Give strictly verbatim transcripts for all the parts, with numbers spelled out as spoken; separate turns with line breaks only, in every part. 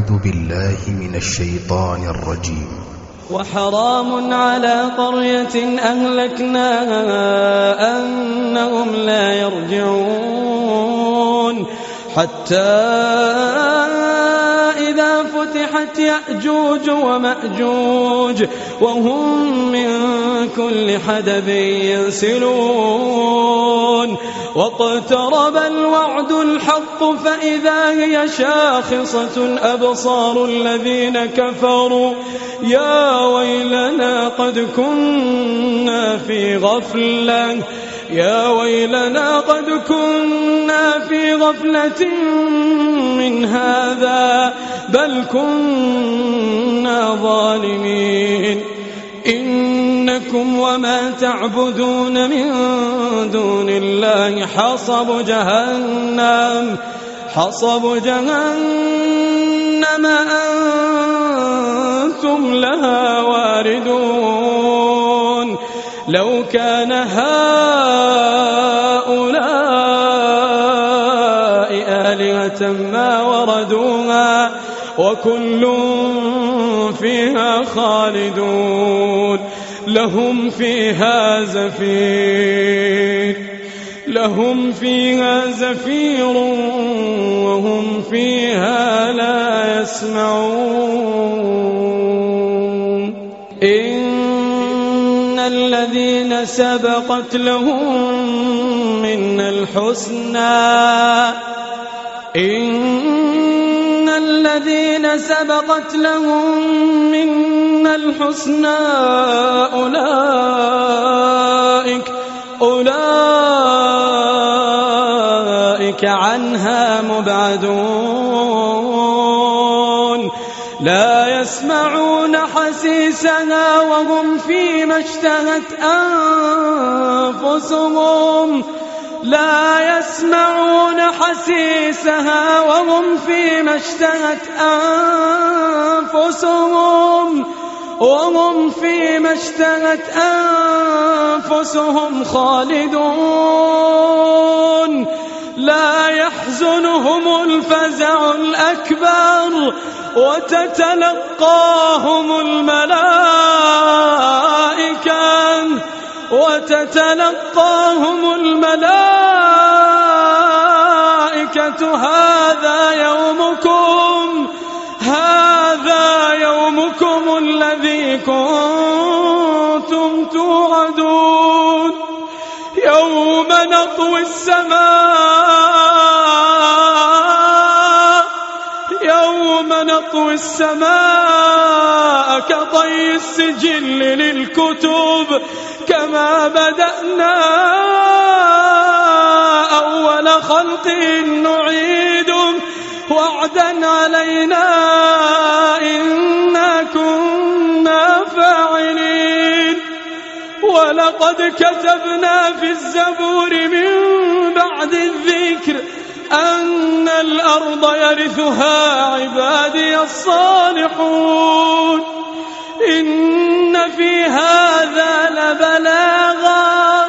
أعوذ بالله من الشيطان الرجيم.
وحرام على قرية أهلكناها أنهم لا يرجعون حتى إذا فتحت يأجوج ومأجوج وهم من كل حدب ينسلون واقترب الوعد الحق فإذا هي شاخصة أبصار الذين كفروا يا ويلنا قد كنا في غفلة يا ويلنا قد كنا في غفلة من هذا بل كنا ظالمين إنكم وما تعبدون من دون الله حصب جهنم حصب جهنم أنتم لها واردون لو كان هؤلاء آلهة ما وردوها وكل فيها خالدون لهم فيها زفير لهم فيها زفير وهم فيها لا يسمعون إن الذين سبقت لهم من الحسنى إن الذين سبقت لهم من الحسنى أولئك أولئك عنها مبعدون لا يسمعون حسيسها وهم فيما اشتهت أنفسهم لا يسمعون حسيسها وهم فيما اشتهت أنفسهم وهم فيما اشتهت أنفسهم خالدون لا يحزنهم الفزع الأكبر وتتلقاهم الملائكة وتتلقاهم الملائكة هذا يومكم هذا يومكم الذي كنتم توعدون يوم نطوي السماء يوم نطوي السماء كطي السجل للكتب كما بدأنا أول خلق نعيده وعدا علينا إنا كنا فاعلين ولقد كتبنا في الزبور من بعد الذكر أن الأرض يرثها عبادي الصالحون إن في هذا لبلاغا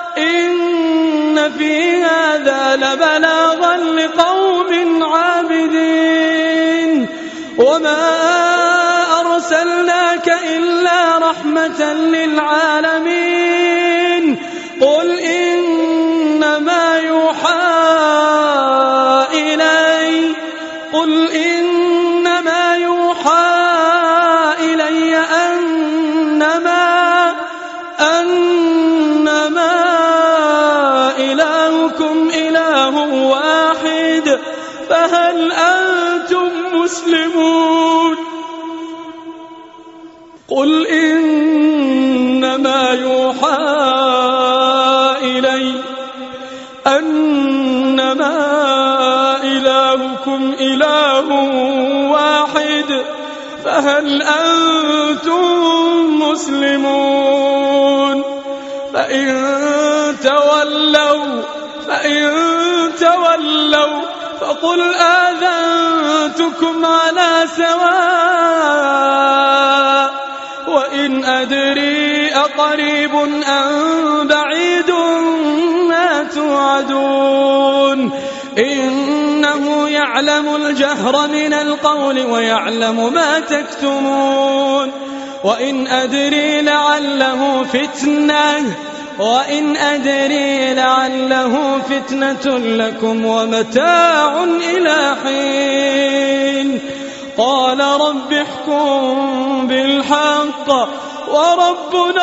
إن في هذا لبلاغا لقوم عابدين وما أرسلناك إلا رحمة للعالمين قل إنما يوحى إلي قل إنما يوحى إلي أنما أنما إلهكم إله واحد فهل أنتم مسلمون قل إنما يوحى إلي أنما إلهكم إله واحد فهل أنتم مسلمون فإن تولوا فإن تولوا فقل آذنتكم على سواء وإن أدري أقريب أم بعيد ما توعدون إنه يعلم يعلم الجهر من القول ويعلم ما تكتمون وإن أدري لعله فتنة وإن أدري لعله فتنة لكم ومتاع إلى حين قال رب احكم بالحق وربنا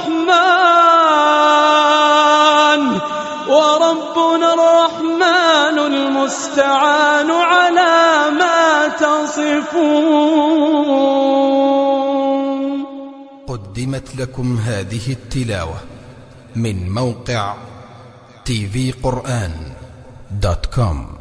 الرحمن وربنا الرحمن المستعان على ما تصفون.
قدمت لكم هذه التلاوة من موقع تي في قرآن دوت كوم.